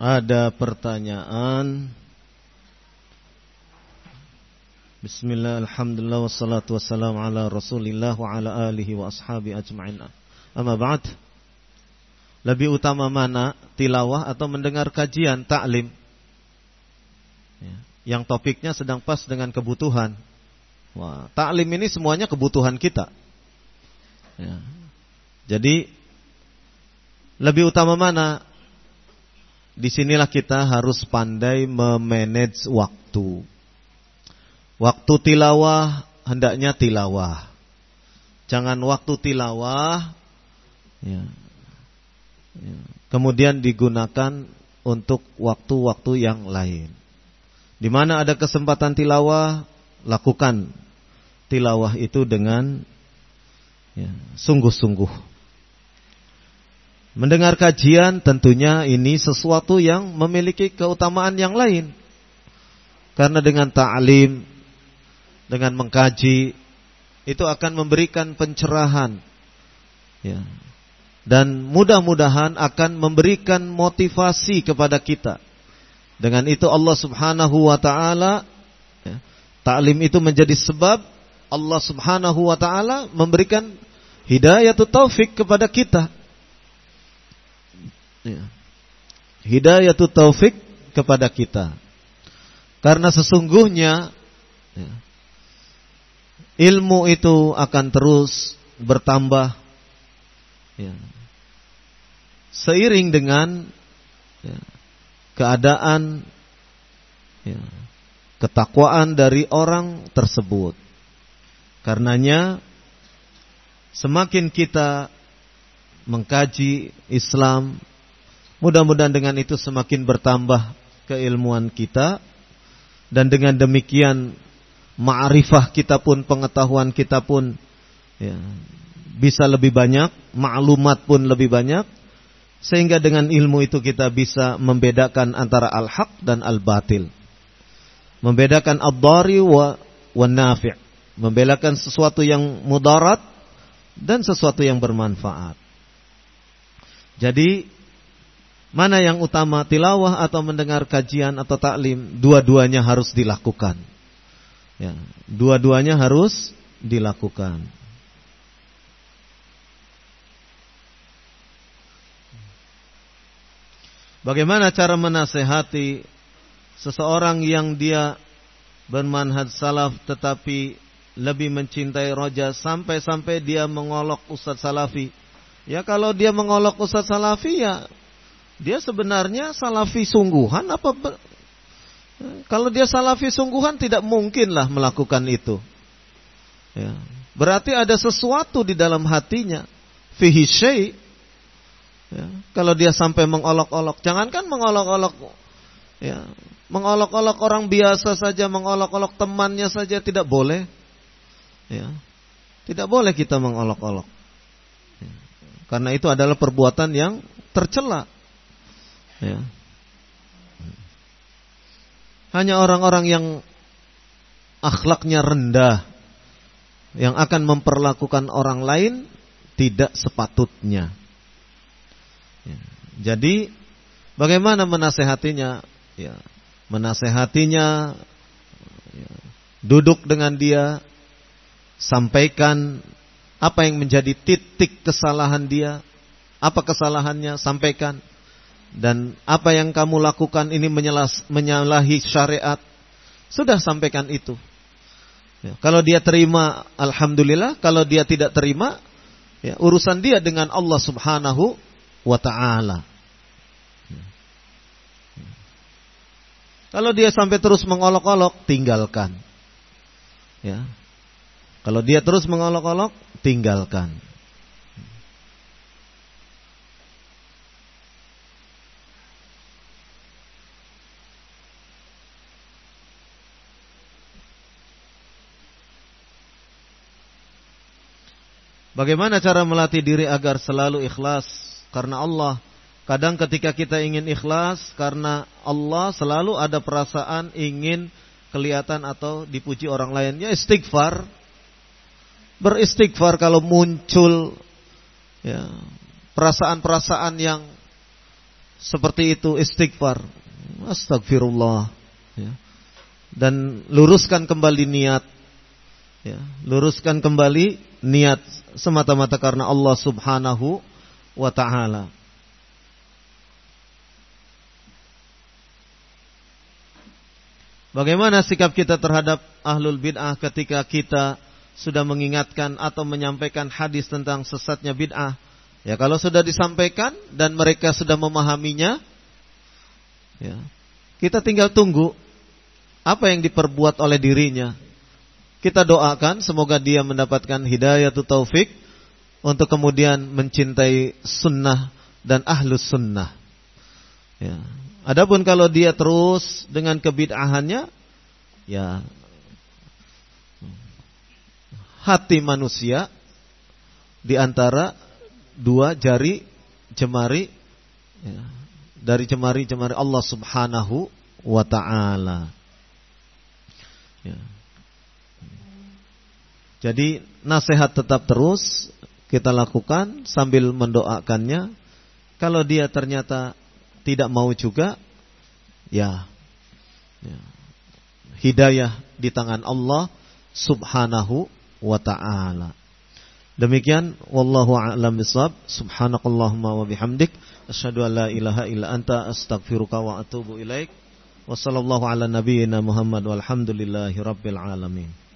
Ada pertanyaan. Bismillah, alhamdulillah, wassalatu wassalamu ala rasulillah wa ala alihi wa ashabi ajma'in. Amma ba'd. Lebih utama mana, tilawah atau mendengar kajian ta'lim? Yang topiknya sedang pas dengan kebutuhan. Wah, ta'lim ini semuanya kebutuhan kita. Ya. Jadi lebih utama mana? Disinilah kita harus pandai memanage waktu. Waktu tilawah hendaknya tilawah. Jangan waktu tilawah kemudian digunakan untuk waktu-waktu yang lain. Di mana ada kesempatan tilawah, lakukan tilawah itu dengan sungguh-sungguh. Mendengar kajian tentunya ini sesuatu yang memiliki keutamaan yang lain. Karena dengan ta'lim, dengan mengkaji, itu akan memberikan pencerahan. Dan mudah-mudahan akan memberikan motivasi kepada kita. Dengan itu Allah subhanahu wa ta'ala, ta'lim itu menjadi sebab Allah subhanahu wa ta'ala memberikan hidayatut taufik kepada kita. Hidayatut taufik kepada kita. Karena sesungguhnya ilmu itu akan terus bertambah seiring dengan keadaan ketakwaan dari orang tersebut. Karenanya semakin kita mengkaji Islam, mudah-mudahan dengan itu semakin bertambah keilmuan kita, dan dengan demikian ma'rifah kita pun, pengetahuan kita pun bisa lebih banyak, maklumat pun lebih banyak, sehingga dengan ilmu itu kita bisa membedakan antara al-haq dan al-batil, membedakan ad-dhari wa nafi', membedakan sesuatu yang mudarat dan sesuatu yang bermanfaat. Jadi mana yang utama, tilawah atau mendengar kajian atau taklim? Dua-duanya harus dilakukan. Dua-duanya harus dilakukan. Bagaimana cara menasehati seseorang yang dia bermanhaj salaf tetapi lebih mencintai roja sampai-sampai dia mengolok Ustadz Salafi? Ya, kalau dia mengolok Ustadz Salafi, ya dia sebenarnya salafi sungguhan apa? Kalau dia salafi sungguhan tidak mungkinlah melakukan itu. Berarti ada sesuatu di dalam hatinya, fihi syai'. Kalau dia sampai mengolok-olok, jangankan mengolok-olok, mengolok-olok orang biasa saja, mengolok-olok temannya saja tidak boleh. Tidak boleh kita mengolok-olok. Karena itu adalah perbuatan yang tercela. Hanya orang-orang yang akhlaknya rendah yang akan memperlakukan orang lain tidak sepatutnya. Jadi bagaimana menasehatinya? Menasehatinya, duduk dengan dia, sampaikan apa yang menjadi titik kesalahan dia, apa kesalahannya, sampaikan. Dan apa yang kamu lakukan ini menyalahi syariat, sudah sampaikan itu. Kalau dia terima, alhamdulillah. Kalau dia tidak terima, urusan dia dengan Allah subhanahu wa ta'ala. Kalau dia sampai terus mengolok-olok, tinggalkan. Kalau dia terus mengolok-olok, tinggalkan. Bagaimana cara melatih diri agar selalu ikhlas karena Allah? Kadang ketika kita ingin ikhlas karena Allah, selalu ada perasaan ingin kelihatan atau dipuji orang lain. Ya, istighfar. Beristighfar kalau muncul perasaan-perasaan yang seperti itu istighfar, astagfirullah, ya. Dan luruskan kembali niat, ya. Luruskan kembali niat semata-mata karena Allah Subhanahu wa ta'ala. Bagaimana sikap kita terhadap ahlul bid'ah ketika kita sudah mengingatkan atau menyampaikan hadis tentang sesatnya bid'ah? Ya, kalau sudah disampaikan dan mereka sudah memahaminya, ya, kita tinggal tunggu apa yang diperbuat oleh dirinya. Kita doakan semoga dia mendapatkan hidayah atau taufik untuk kemudian mencintai sunnah dan ahlus sunnah. Ya. Adapun kalau dia terus dengan kebid'ahannya, ya, hati manusia di antara dua jari jemari, ya, dari jemari-jemari Allah Subhanahu wa ta'ala. Ya. Jadi nasihat tetap terus kita lakukan sambil mendoakannya. Kalau dia ternyata tidak mau juga, ya, hidayah di tangan Allah Subhanahu wa ta'ala. Demikian, wallahu a'lam bishawab. Subhanakallahumma wa bihamdik, asyhadu an la ilaha illa anta, astaghfiruka wa atubu ilaik. Wassallallahu ala nabiyyina Muhammad walhamdulillahi rabbil alamin.